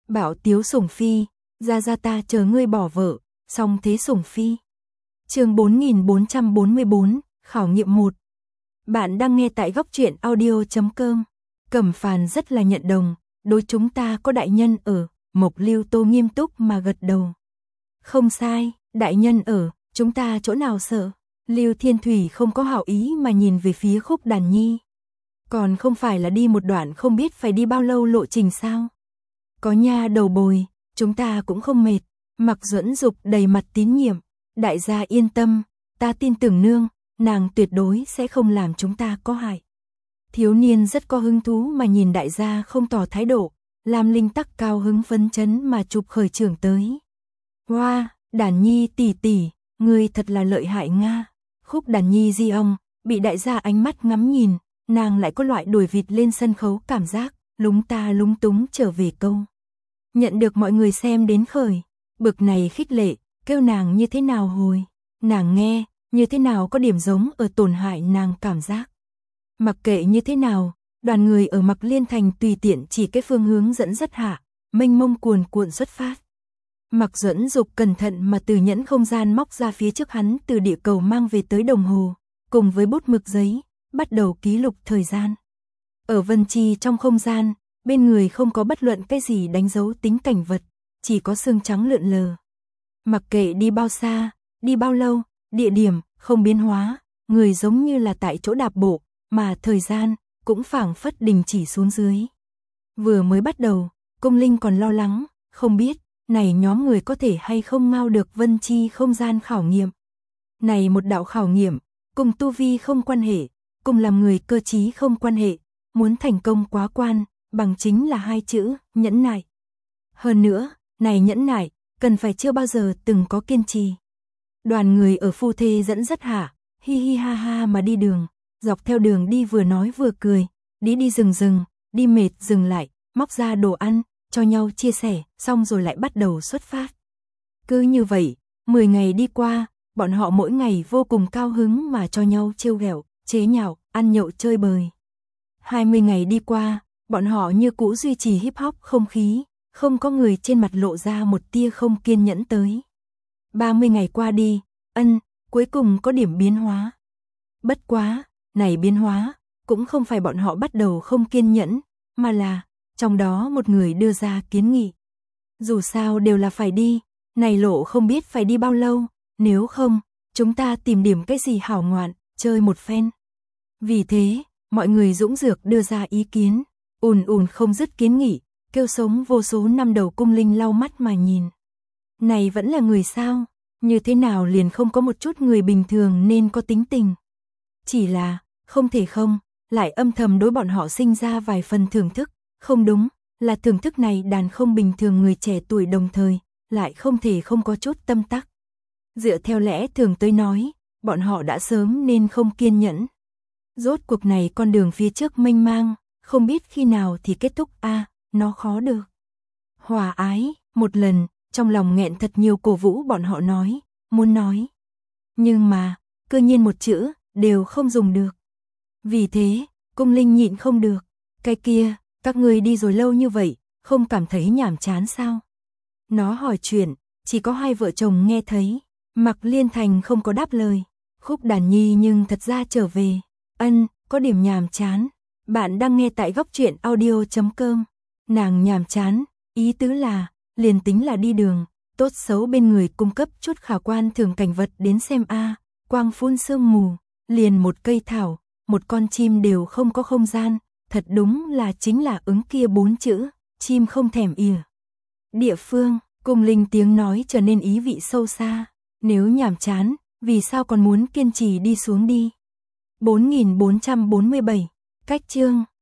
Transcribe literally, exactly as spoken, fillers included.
Bảo Tiếu Sủng Phi, ra ra ta chờ ngươi bỏ vợ, song thế Sủng Phi. Chương bốn nghìn bốn trăm bốn mươi bốn, khảo nghiệm một. Bạn đang nghe tại góc truyện audio chấm com. Cẩm Phàn rất là nhận đồng, đối chúng ta có đại nhân ở, Mộc Lưu Tô nghiêm túc mà gật đầu. Không sai, đại nhân ở, chúng ta chỗ nào sợ. Lưu Thiên Thủy không có hảo ý mà nhìn về phía Khúc Đàn Nhi. Còn không phải là đi một đoạn không biết phải đi bao lâu lộ trình sao. Có nha đầu bồi, chúng ta cũng không mệt. Mặc Duẫn Dục đầy mặt tín nhiệm. Đại gia yên tâm, ta tin tưởng nương, nàng tuyệt đối sẽ không làm chúng ta có hại. Thiếu niên rất có hứng thú mà nhìn đại gia không tỏ thái độ, Lam Linh Tắc cao hứng phấn chấn mà chụp khởi trưởng tới. Hoa, wow, Đàn Nhi tỷ tỷ, ngươi thật là lợi hại nga. Khúc Đàn Nhi di ông, bị đại gia ánh mắt ngắm nhìn, nàng lại có loại đuổi vịt lên sân khấu cảm giác, lúng ta lúng túng trở về câu. Nhận được mọi người xem đến khởi, bực này khích lệ, kêu nàng như thế nào hồi, nàng nghe, như thế nào có điểm giống ở tổn hại nàng cảm giác. Mặc kệ như thế nào, đoàn người ở Mặc Liên Thành tùy tiện chỉ cái phương hướng dẫn dắt hạ, mênh mông cuồn cuộn xuất phát. Mặc Duẫn Dục cẩn thận mà từ nhẫn không gian móc ra phía trước hắn từ địa cầu mang về tới đồng hồ, cùng với bút mực giấy, bắt đầu ký lục thời gian. Ở Vân Chi trong không gian, bên người không có bất luận cái gì đánh dấu tính cảnh vật, chỉ có xương trắng lượn lờ. Mặc kệ đi bao xa, đi bao lâu, địa điểm không biến hóa, người giống như là tại chỗ đạp bộ, mà thời gian cũng phảng phất đình chỉ xuống dưới. Vừa mới bắt đầu, Cung Linh còn lo lắng, không biết này nhóm người có thể hay không ngao được Vân Chi không gian khảo nghiệm. Này một đạo khảo nghiệm, cùng tu vi không quan hệ, cùng làm người cơ trí không quan hệ, muốn thành công quá quan, bằng chính là hai chữ, nhẫn nại. Hơn nữa, này nhẫn nại, cần phải chưa bao giờ từng có kiên trì. Đoàn người ở phu thê dẫn dắt hạ, hi hi ha ha mà đi đường, dọc theo đường đi vừa nói vừa cười, đi đi dừng dừng, đi mệt dừng lại, móc ra đồ ăn, cho nhau chia sẻ, xong rồi lại bắt đầu xuất phát. Cứ như vậy, mười ngày đi qua, bọn họ mỗi ngày vô cùng cao hứng mà cho nhau trêu ghẹo, chế nhạo, ăn nhậu chơi bời. hai mươi ngày đi qua, bọn họ như cũ duy trì hip hop không khí, không có người trên mặt lộ ra một tia không kiên nhẫn tới. ba mươi ngày qua đi, ân, cuối cùng có điểm biến hóa. Bất quá, này biến hóa, cũng không phải bọn họ bắt đầu không kiên nhẫn, mà là, trong đó một người đưa ra kiến nghị. Dù sao đều là phải đi, này lộ không biết phải đi bao lâu, nếu không, chúng ta tìm điểm cái gì hảo ngoạn, chơi một phen. Vì thế, mọi người dũng dược đưa ra ý kiến, ùn ùn không dứt kiến nghị, kêu sống vô số năm đầu Cung Linh lau mắt mà nhìn. Này vẫn là người sao, như thế nào liền không có một chút người bình thường nên có tính tình. Chỉ là, không thể không, lại âm thầm đối bọn họ sinh ra vài phần thưởng thức, không đúng, là thưởng thức này đàn không bình thường người trẻ tuổi đồng thời, lại không thể không có chút tâm tắc. Dựa theo lẽ thường tới nói, bọn họ đã sớm nên không kiên nhẫn. Rốt cuộc này con đường phía trước mênh mang, không biết khi nào thì kết thúc a, à, nó khó được. Hòa ái, một lần, trong lòng nghẹn thật nhiều cổ vũ bọn họ nói, muốn nói. Nhưng mà, cơ nhiên một chữ, đều không dùng được. Vì thế, Cung Linh nhịn không được. Cái kia, các người đi rồi lâu như vậy, không cảm thấy nhàm chán sao? Nó hỏi chuyện, chỉ có hai vợ chồng nghe thấy. Mặc Liên Thành không có đáp lời. Khúc Đàn Nhi nhưng thật ra trở về. Ân, có điểm nhàm chán. Bạn đang nghe tại góc truyện audio chấm com. Nàng nhàm chán, ý tứ là, liền tính là đi đường, tốt xấu bên người cung cấp chút khả quan thường cảnh vật đến xem a, à, quang phun sương mù, liền một cây thảo, một con chim đều không có không gian, thật đúng là chính là ứng kia bốn chữ, chim không thèm ỉa. Địa phương, Cung Linh tiếng nói trở nên ý vị sâu xa, nếu nhàm chán, vì sao còn muốn kiên trì đi xuống đi. bốn nghìn bốn trăm bốn mươi bảy, cách chương